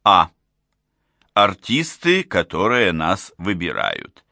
А. Артисты, которые нас выбирают.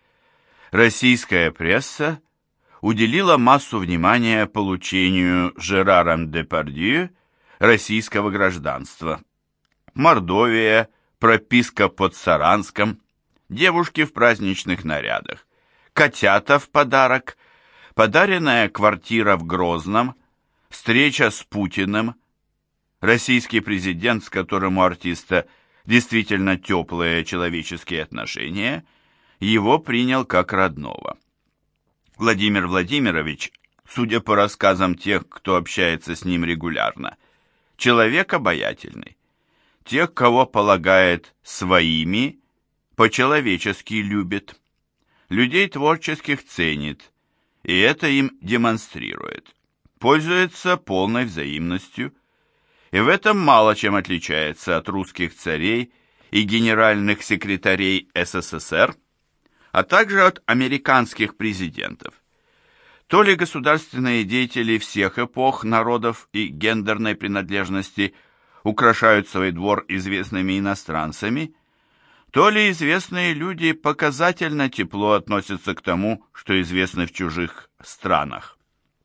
Российская пресса уделила массу внимания получению Жераром Депардье российского гражданства. Мордовия, прописка под Саранском, девушки в праздничных нарядах, котята в подарок, подаренная квартира в Грозном, встреча с Путиным, российский президент, с которым у артиста действительно теплые человеческие отношения, его принял как родного. Владимир Владимирович, судя по рассказам тех, кто общается с ним регулярно, человек обаятельный. Тех, кого полагает своими, по-человечески любит. Людей творческих ценит, и это им демонстрирует. Пользуется полной взаимностью, и в этом мало чем отличается от русских царей и генеральных секретарей СССР, а также от американских президентов. То ли государственные деятели всех эпох, народов и гендерной принадлежности украшают свой двор известными иностранцами, то ли известные люди показательно тепло относятся к тому, что известно в чужих странах.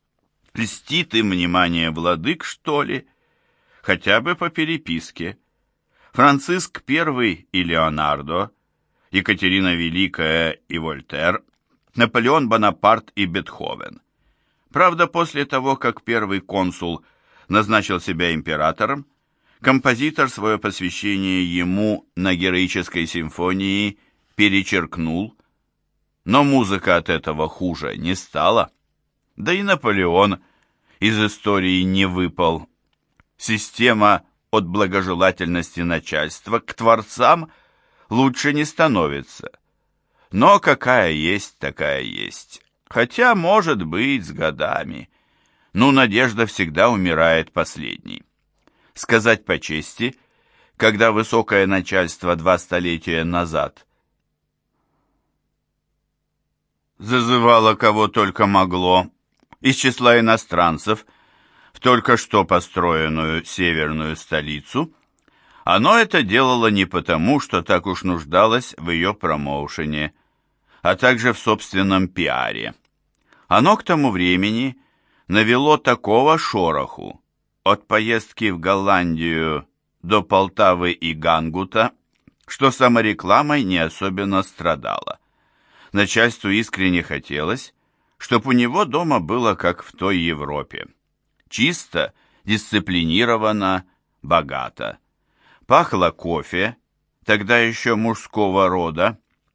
Льстит им внимание владык, что ли? Хотя бы по переписке. Франциск I и Леонардо, Екатерина Великая и Вольтер, Наполеон Бонапарт и Бетховен. Правда, после того, как первый консул назначил себя императором, композитор свое посвящение ему на героической симфонии перечеркнул, но музыка от этого хуже не стала. Да и Наполеон из истории не выпал. Система от благожелательности начальства к творцам лучше не становится. Но какая есть, такая есть. Хотя, может быть, с годами. Но надежда всегда умирает последней. Сказать по чести, когда высокое начальство 2 столетия назад зазывало кого только могло из числа иностранцев в только что построенную северную столицу, оно это делало не потому, что так уж нуждалось в ее промоушене, а также в собственном пиаре. Оно к тому времени навело такого шороху от поездки в Голландию до Полтавы и Гангута, что саморекламой не особенно страдало. Начальству искренне хотелось, чтоб у него дома было как в той Европе. Чисто, дисциплинированно, богато. Пахло кофе, тогда еще мужского рода,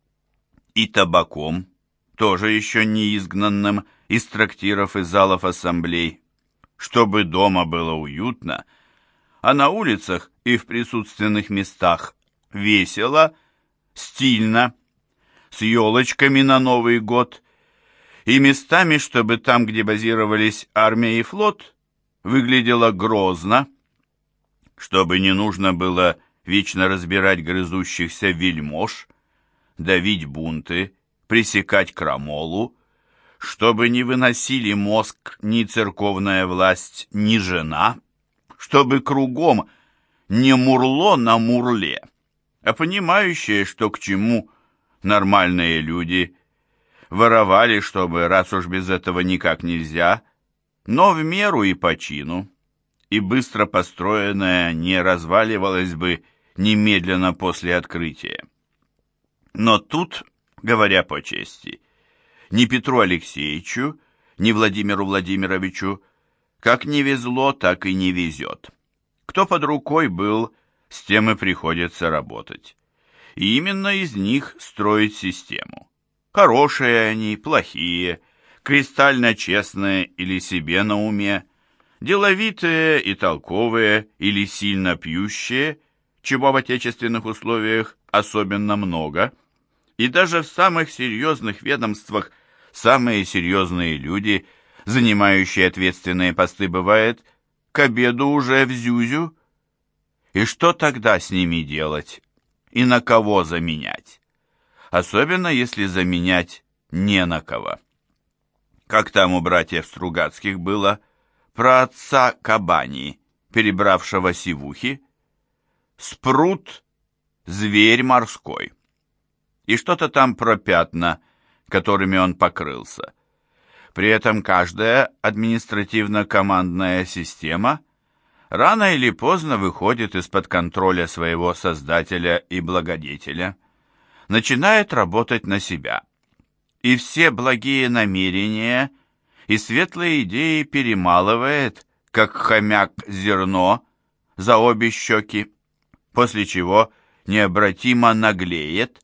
и табаком, тоже еще не изгнанным из трактиров и залов ассамблей, чтобы дома было уютно, а на улицах и в присутственных местах весело, стильно, с елочками на Новый год, и местами, чтобы там, где базировались армия и флот, выглядело грозно, чтобы не нужно было вечно разбирать грызущихся вельмож, давить бунты, пресекать крамолу, чтобы не выносили мозг ни церковная власть, ни жена, чтобы кругом не мурло на мурле, а понимающие, что к чему, нормальные люди воровали, чтобы, раз уж без этого никак нельзя, но в меру и по чину, и быстро построенное не разваливалось бы немедленно после открытия. Но тут, говоря по чести, ни Петру Алексеевичу, ни Владимиру Владимировичу как не везло, так и не везет. Кто под рукой был, с тем и приходится работать. И именно из них строить систему. Хорошие они, плохие, кристально честные или себе на уме, деловитые и толковые или сильно пьющие, чего в отечественных условиях особенно много, и даже в самых серьезных ведомствах самые серьезные люди, занимающие ответственные посты, бывает, к обеду уже в зюзю. И что тогда с ними делать? И на кого заменять? Особенно, если заменять не на кого. Как там у братьев Стругацких было, про отца Кабани, перебравшего сивухи? С Спрут – зверь морской. И что-то там про пятна, которыми он покрылся. При этом каждая административно-командная система рано или поздно выходит из-под контроля своего создателя и благодетеля, начинает работать на себя. И все благие намерения и светлые идеи перемалывает, как хомяк зерно, за обе щеки, после чего необратимо наглеет,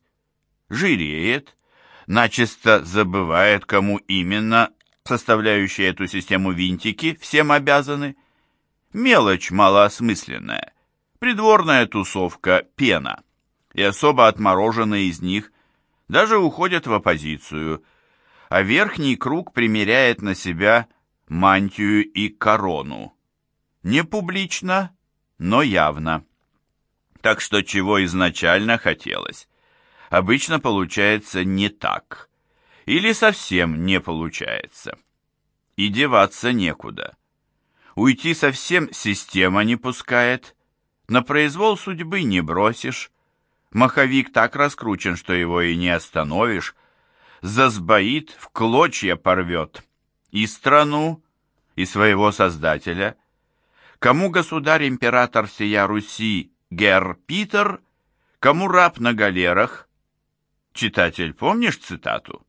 жиреет, начисто забывает, кому именно составляющие эту систему винтики всем обязаны. Мелочь малоосмысленная, придворная тусовка, пена, и особо отмороженные из них даже уходят в оппозицию, а верхний круг примеряет на себя мантию и корону. Не публично, но явно. Так что чего изначально хотелось, обычно получается не так, или совсем не получается. И деваться некуда. Уйти совсем система не пускает, на произвол судьбы не бросишь, маховик так раскручен, что его и не остановишь, засбоит, в клочья порвет и страну, и своего создателя. Кому государь-император сия Руси Гер Питер, кому раб на галерах? Читатель, помнишь цитату?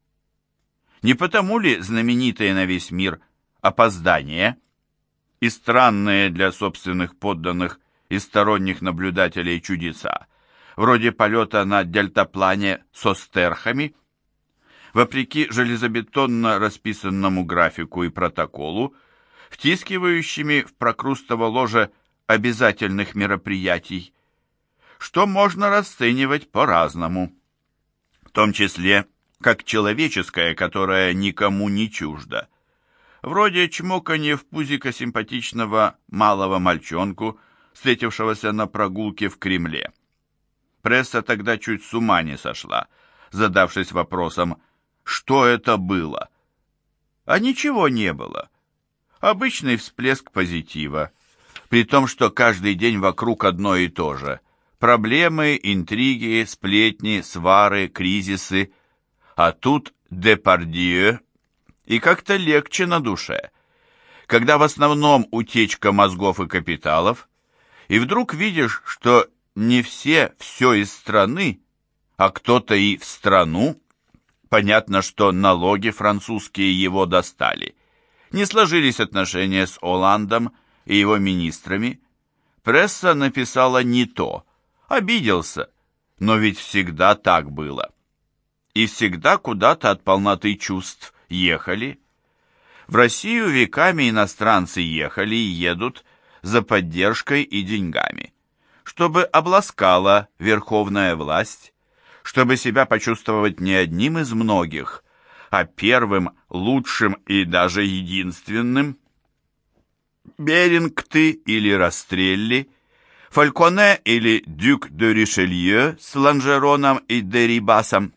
Не потому ли знаменитое на весь мир опоздание и странные для собственных подданных и сторонних наблюдателей чудеса, вроде полета на дельтаплане со стерхами? Вопреки железобетонно расписанному графику и протоколу, втискивающими в прокрустово ложе обязательных мероприятий, что можно расценивать по-разному, в том числе как человеческое, которое никому не чуждо, вроде чмоканья в пузико симпатичного малого мальчонку, встретившегося на прогулке в Кремле. Пресса тогда чуть с ума не сошла, задавшись вопросом, что это было. А ничего не было. Обычный всплеск позитива, при том, что каждый день вокруг одно и то же. Проблемы, интриги, сплетни, свары, кризисы. А тут Депардье, и как-то легче на душе, когда в основном утечка мозгов и капиталов, и вдруг видишь, что не все из страны, а кто-то и в страну. Понятно, что налоги французские его достали. Не сложились отношения с Оландом и его министрами. Пресса написала не то, обиделся, но ведь всегда так было. И всегда куда-то от полноты чувств ехали. В Россию веками иностранцы ехали и едут за поддержкой и деньгами, чтобы обласкала верховная власть, чтобы себя почувствовать не одним из многих, а первым, лучшим и даже единственным. Берингты или Растрелли, Фальконе или Дюк де Ришелье с Ланжероном и Дерибасом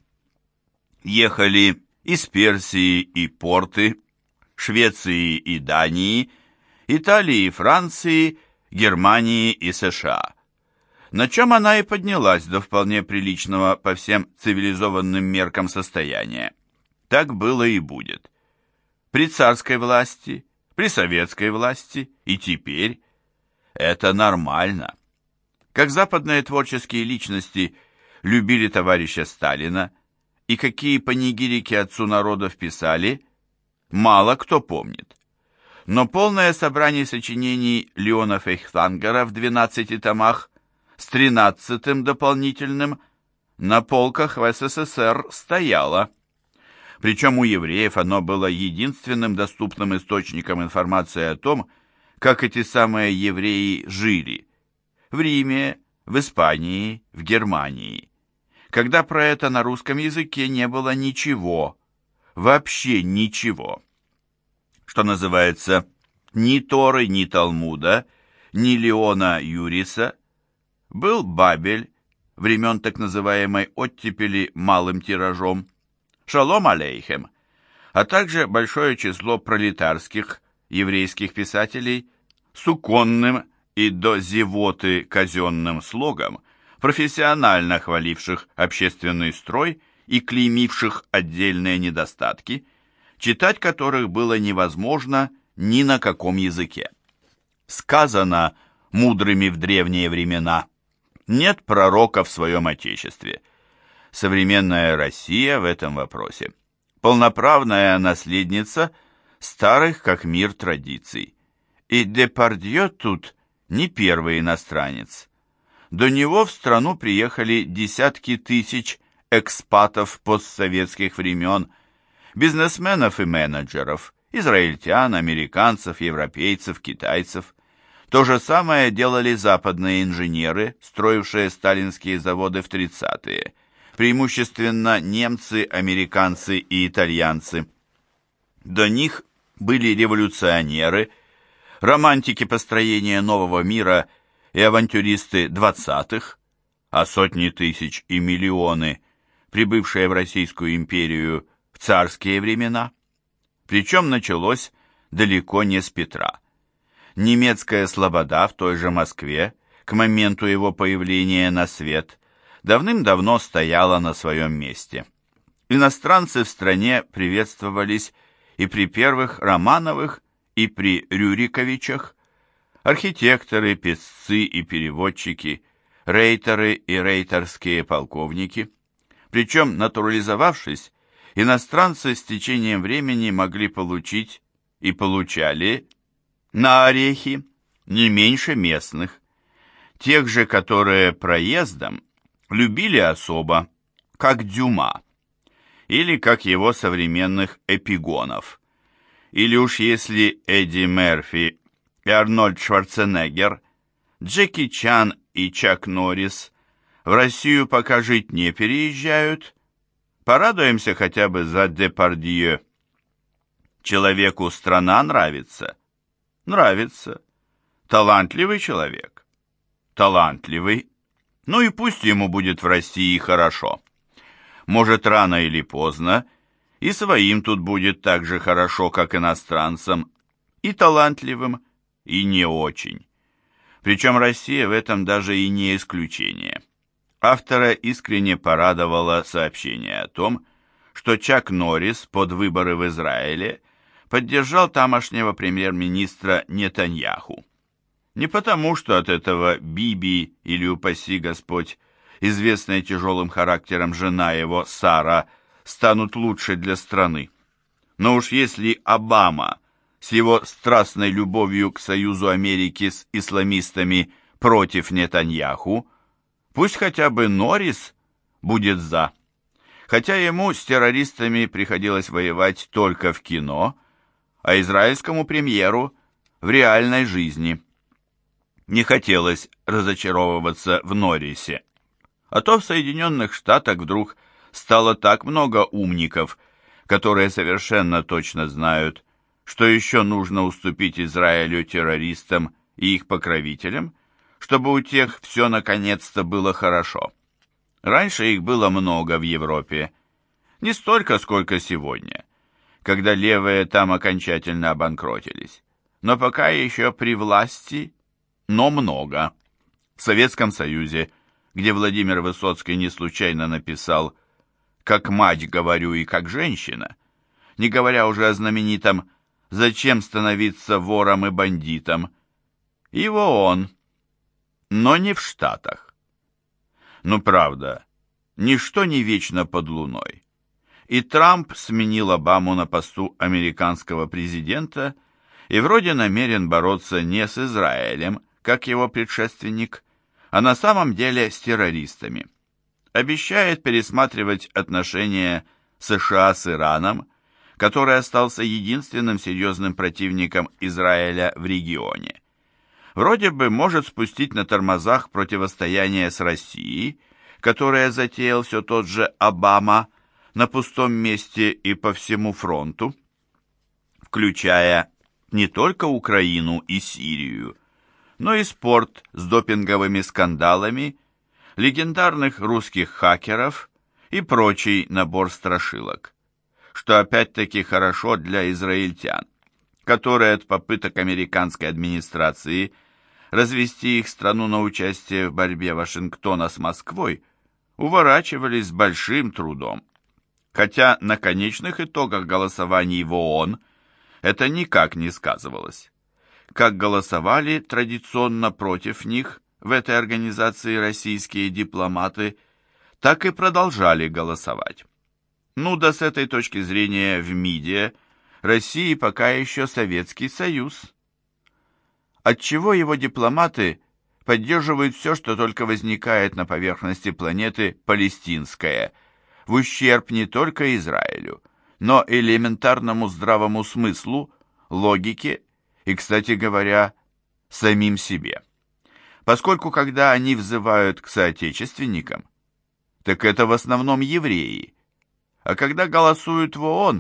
ехали из Персии и Порты, Швеции и Дании, Италии и Франции, Германии и США. На чем она и поднялась до вполне приличного по всем цивилизованным меркам состояния. Так было и будет. При царской власти, при советской власти и теперь это нормально. Как западные творческие личности любили товарища Сталина и какие панигирики отцу народов писали, мало кто помнит. Но полное собрание сочинений Леона Фейхтвангера в 12 томах с 13-м дополнительным на полках в СССР стояло. Причем у евреев оно было единственным доступным источником информации о том, как эти самые евреи жили в Риме, в Испании, в Германии. Когда про это на русском языке не было ничего, вообще ничего. Что называется, ни Торы, ни Талмуда, ни Леона Юриса. Был Бабель, времен так называемой оттепели малым тиражом, Шалом алейхем, а также большое число пролетарских еврейских писателей с уконным и до зевоты казенным слогом, профессионально хваливших общественный строй и клеймивших отдельные недостатки, читать которых было невозможно ни на каком языке. Сказано мудрыми в древние времена: нет пророка в своем отечестве. Современная Россия в этом вопросе полноправная наследница старых как мир традиций. И Депардье тут не первый иностранец. До него в страну приехали десятки тысяч экспатов постсоветских времен, бизнесменов и менеджеров, израильтян, американцев, европейцев, китайцев. То же самое делали западные инженеры, строившие сталинские заводы в 30-е, преимущественно немцы, американцы и итальянцы. До них были революционеры, романтики построения нового мира и авантюристы 20-х, а сотни тысяч и миллионы, прибывшие в Российскую империю в царские времена. Причем началось далеко не с Петра. Немецкая слобода в той же Москве к моменту его появления на свет давным-давно стояла на своем месте. Иностранцы в стране приветствовались и при первых Романовых, и при Рюриковичах, архитекторы, писцы и переводчики, рейтеры и рейтерские полковники. Причем, натурализовавшись, иностранцы с течением времени могли получить и получали на орехи не меньше местных, тех же, которые проездом любили особо, как Дюма, или как его современных эпигонов, или уж если Эдди Мерфи и Арнольд Шварценеггер, Джеки Чан и Чак Норрис в Россию пока жить не переезжают, порадуемся хотя бы за Депардье. Человеку страна нравится? Нравится. Талантливый человек? Талантливый. Ну и пусть ему будет в России хорошо. Может, рано или поздно и своим тут будет так же хорошо, как иностранцам, и талантливым, и не очень. Причем Россия в этом даже и не исключение. Автора искренне порадовало сообщение о том, что Чак Норрис под выборы в Израиле поддержал тамошнего премьер-министра Нетаньяху. Не потому, что от этого Биби или, упаси Господь, известная тяжелым характером жена его, Сара, станут лучше для страны. Но уж если Обама с его страстной любовью к союзу Америки с исламистами против Нетаньяху, пусть хотя бы Норрис будет за. Хотя ему с террористами приходилось воевать только в кино, а израильскому премьеру в реальной жизни. Не хотелось разочаровываться в Норрисе. А то в Соединенных Штатах вдруг стало так много умников, которые совершенно точно знают, что еще нужно уступить Израилю террористам и их покровителям, чтобы у тех все наконец-то было хорошо. Раньше их было много в Европе, не столько, сколько сегодня, когда левые там окончательно обанкротились, но пока еще при власти, но много. В Советском Союзе, где Владимир Высоцкий не случайно написал «как мать говорю и как женщина», не говоря уже о знаменитом «зачем становиться вором и бандитом», его он, но не в Штатах. Ну правда, ничто не вечно под луной. И Трамп сменил Обаму на посту американского президента и вроде намерен бороться не с Израилем, как его предшественник, а на самом деле с террористами. Обещает пересматривать отношения США с Ираном, который остался единственным серьезным противником Израиля в регионе. Вроде бы может спустить на тормозах противостояние с Россией, которое затеял все тот же Обама на пустом месте и по всему фронту, включая не только Украину и Сирию, но и спорт с допинговыми скандалами, легендарных русских хакеров и прочий набор страшилок, что опять-таки хорошо для израильтян, которые от попыток американской администрации развести их страну на участие в борьбе Вашингтона с Москвой уворачивались с большим трудом. Хотя на конечных итогах голосований в ООН это никак не сказывалось. Как голосовали традиционно против них в этой организации российские дипломаты, так и продолжали голосовать. Ну да с этой точки зрения в МИДе России пока еще Советский Союз. Отчего его дипломаты поддерживают все, что только возникает на поверхности планеты палестинское, в ущерб не только Израилю, но элементарному здравому смыслу, логике и, кстати говоря, самим себе. Поскольку когда они взывают к соотечественникам, так это в основном евреи, а когда голосуют в ООН,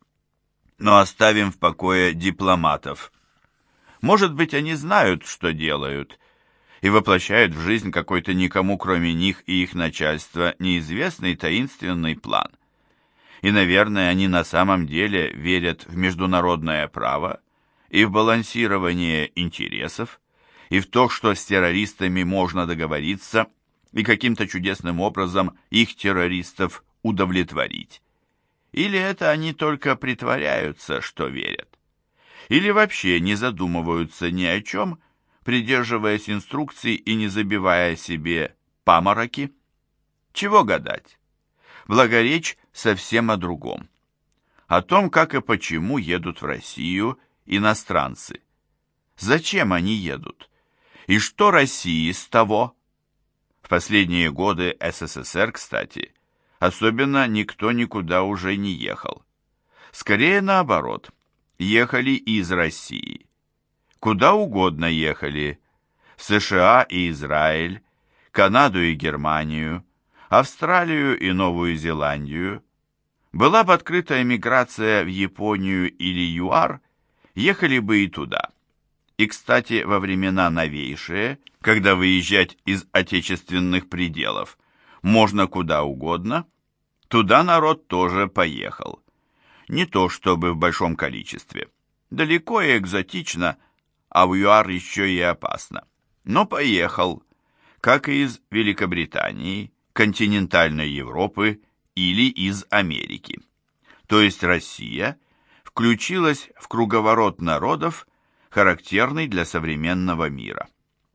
но оставим в покое дипломатов. Может быть, они знают, что делают, и воплощают в жизнь какой-то никому, кроме них и их начальства, неизвестный таинственный план. И, наверное, они на самом деле верят в международное право и в балансирование интересов, и в то, что с террористами можно договориться и каким-то чудесным образом их террористов удовлетворить. Или это они только притворяются, что верят. Или вообще не задумываются ни о чем, придерживаясь инструкций и не забивая себе памороки. Чего гадать? Благо речь совсем о другом. О том, как и почему едут в Россию иностранцы. Зачем они едут? И что России с того? В последние годы СССР, кстати, особенно никто никуда уже не ехал. Скорее наоборот, ехали из России. Куда угодно ехали. В США и Израиль, Канаду и Германию, Австралию и Новую Зеландию. Была бы открыта эмиграция в Японию или ЮАР, ехали бы и туда. И, кстати, во времена новейшие, когда выезжать из отечественных пределов можно куда угодно, туда народ тоже поехал. Не то чтобы в большом количестве. Далеко и экзотично, а в ЮАР еще и опасно. Но поехал, как и из Великобритании, континентальной Европы или из Америки. То есть Россия включилась в круговорот народов, характерный для современного мира.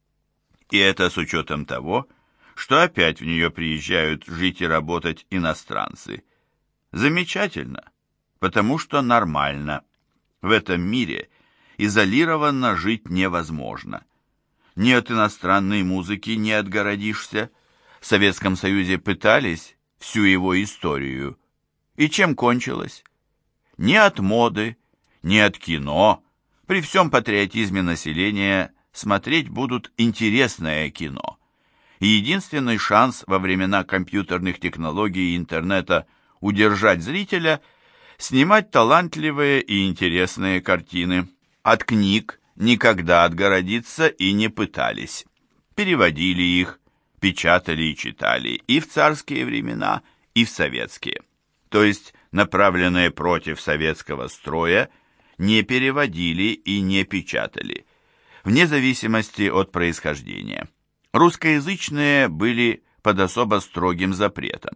И это с учетом того, что опять в нее приезжают жить и работать иностранцы. Замечательно, потому что нормально. В этом мире изолированно жить невозможно. Ни от иностранной музыки не отгородишься. В Советском Союзе пытались всю его историю. И чем кончилось? Ни от моды, ни от кино. При всем патриотизме населения смотреть будут интересное кино. И единственный шанс во времена компьютерных технологий и интернета удержать зрителя – снимать талантливые и интересные картины. От книг никогда отгородиться и не пытались. Переводили их, печатали и читали и в царские времена, и в советские. То есть направленные против советского строя не переводили и не печатали, вне зависимости от происхождения. Русскоязычные были под особо строгим запретом.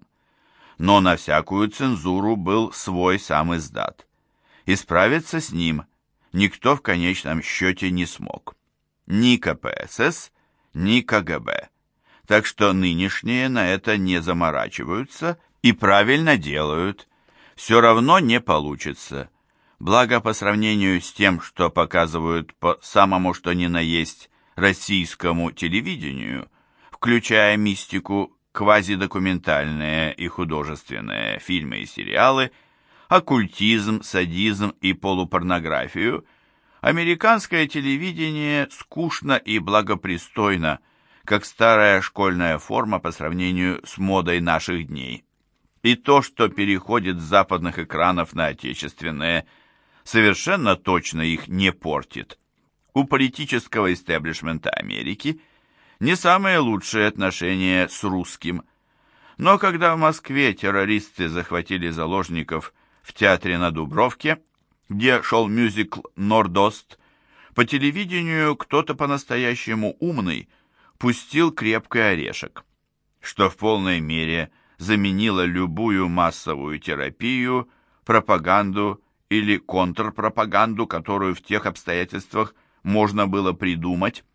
Но на всякую цензуру был свой сам издат. И справиться с ним никто в конечном счете не смог. Ни КПСС, ни КГБ. Так что нынешние на это не заморачиваются и правильно делают. Все равно не получится. Благо по сравнению с тем, что показывают по самому что ни на есть российскому телевидению, включая мистику, квазидокументальные и художественные фильмы и сериалы, оккультизм, садизм и полупорнографию, американское телевидение скучно и благопристойно, как старая школьная форма по сравнению с модой наших дней. И то, что переходит с западных экранов на отечественные, совершенно точно их не портит. У политического истеблишмента Америки не самые лучшие отношения с русским. Но когда в Москве террористы захватили заложников в театре на Дубровке, где шел мюзикл «Нордост», По телевидению кто-то по-настоящему умный пустил крепкий орешек, что в полной мере заменило любую массовую терапию, пропаганду или контрпропаганду, которую в тех обстоятельствах можно было придумать.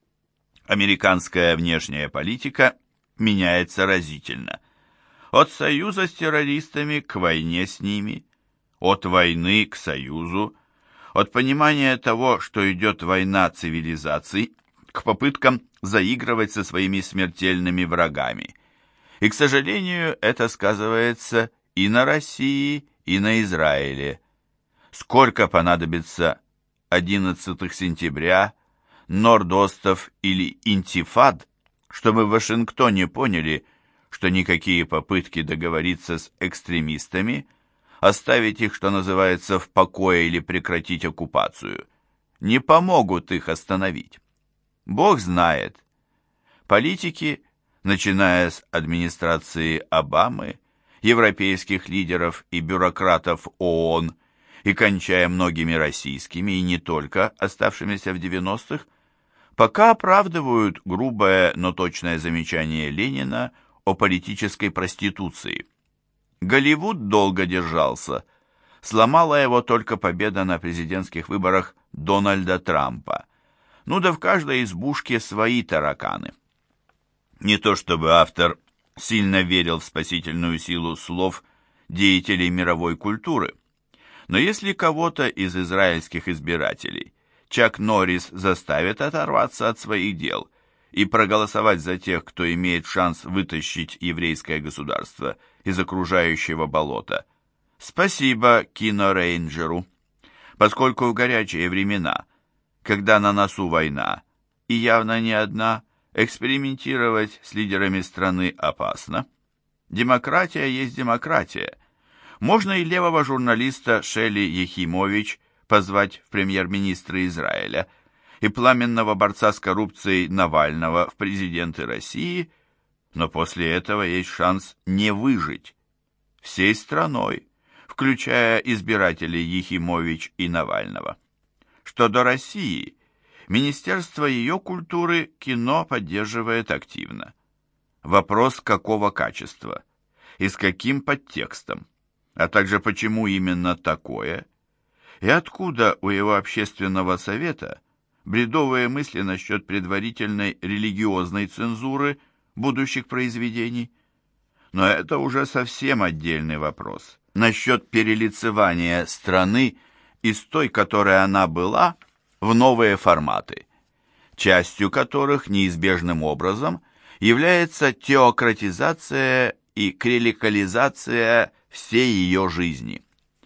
Американская внешняя политика меняется разительно. От союза с террористами к войне с ними, от войны к союзу, от понимания того, что идет война цивилизаций, к попыткам заигрывать со своими смертельными врагами. И, к сожалению, это сказывается и на России, и на Израиле. Сколько понадобится 11 сентября, нордостов или интифад, чтобы в Вашингтоне поняли, что никакие попытки договориться с экстремистами, оставить их, что называется, в покое или прекратить оккупацию, не помогут их остановить. Бог знает. Политики, начиная с администрации Обамы, европейских лидеров и бюрократов ООН, и кончая многими российскими, и не только, оставшимися в 90-х, пока оправдывают грубое, но точное замечание Ленина о политической проституции. Голливуд долго держался. Сломала его только победа на президентских выборах Дональда Трампа. Ну да в каждой избушке свои тараканы. Не то чтобы автор сильно верил в спасительную силу слов деятелей мировой культуры, но если кого-то из израильских избирателей Чак Норрис заставит оторваться от своих дел и проголосовать за тех, кто имеет шанс вытащить еврейское государство из окружающего болота, спасибо кинорейнджеру, поскольку в горячие времена, когда на носу война, и явно не одна, экспериментировать с лидерами страны опасно. Демократия есть демократия. Можно и левого журналиста Шели Ехимович позвать в премьер-министры Израиля и пламенного борца с коррупцией Навального в президенты России, но после этого есть шанс не выжить всей страной, включая избирателей Ехимович и Навального. Что до России, Министерство ее культуры кино поддерживает активно. Вопрос, какого качества и с каким подтекстом, а также почему именно такое, и откуда у его общественного совета бредовые мысли насчет предварительной религиозной цензуры будущих произведений. Но это уже совсем отдельный вопрос. Насчет перелицевания страны из той, которой она была, в новые форматы, частью которых неизбежным образом является теократизация и клерикализация всей ее жизни.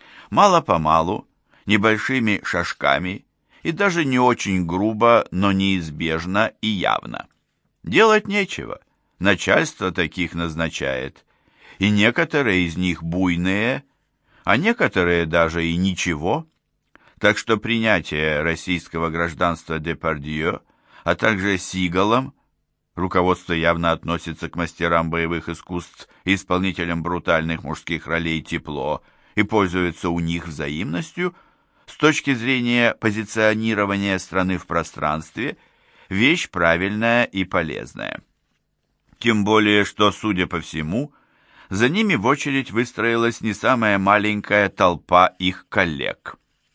Мало-помалу, небольшими шажками и даже не очень грубо, но неизбежно и явно. Делать нечего, начальство таких назначает, и некоторые из них буйные, а некоторые даже и ничего. Так что принятие российского гражданства Депардье, а также Сигалом, руководство явно относится к мастерам боевых искусств и исполнителям брутальных мужских ролей тепло и пользуется у них взаимностью, с точки зрения позиционирования страны в пространстве, вещь правильная и полезная. Тем более, что, судя по всему, за ними в очередь выстроилась не самая маленькая толпа их коллег.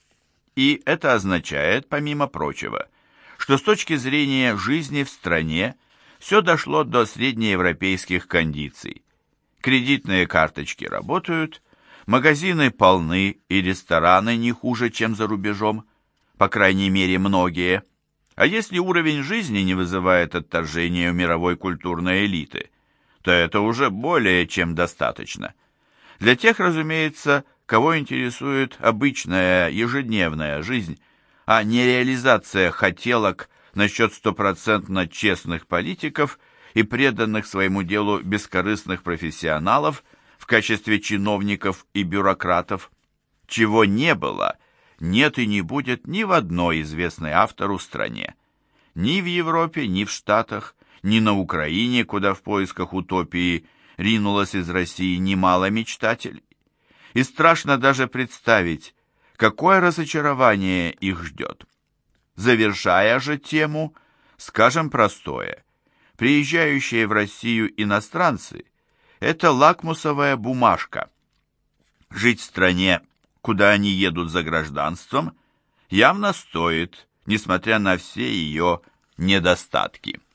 И это означает, помимо прочего, что с точки зрения жизни в стране все дошло до среднеевропейских кондиций. Кредитные карточки работают, магазины полны и рестораны не хуже, чем за рубежом, по крайней мере многие. А если уровень жизни не вызывает отторжения у мировой культурной элиты, то это уже более чем достаточно. Для тех, разумеется, кого интересует обычная ежедневная жизнь, а не реализация хотелок насчет стопроцентно честных политиков и преданных своему делу бескорыстных профессионалов в качестве чиновников и бюрократов, чего не было, нет и не будет ни в одной известной автору стране. Ни в Европе, ни в Штатах, ни на Украине, куда в поисках утопии ринулось из России немало мечтателей. И страшно даже представить, какое разочарование их ждет. Завершая же тему, скажем простое. Приезжающие в Россию иностранцы – это лакмусовая бумажка. Жить в стране, куда они едут за гражданством, явно стоит, несмотря на все ее недостатки.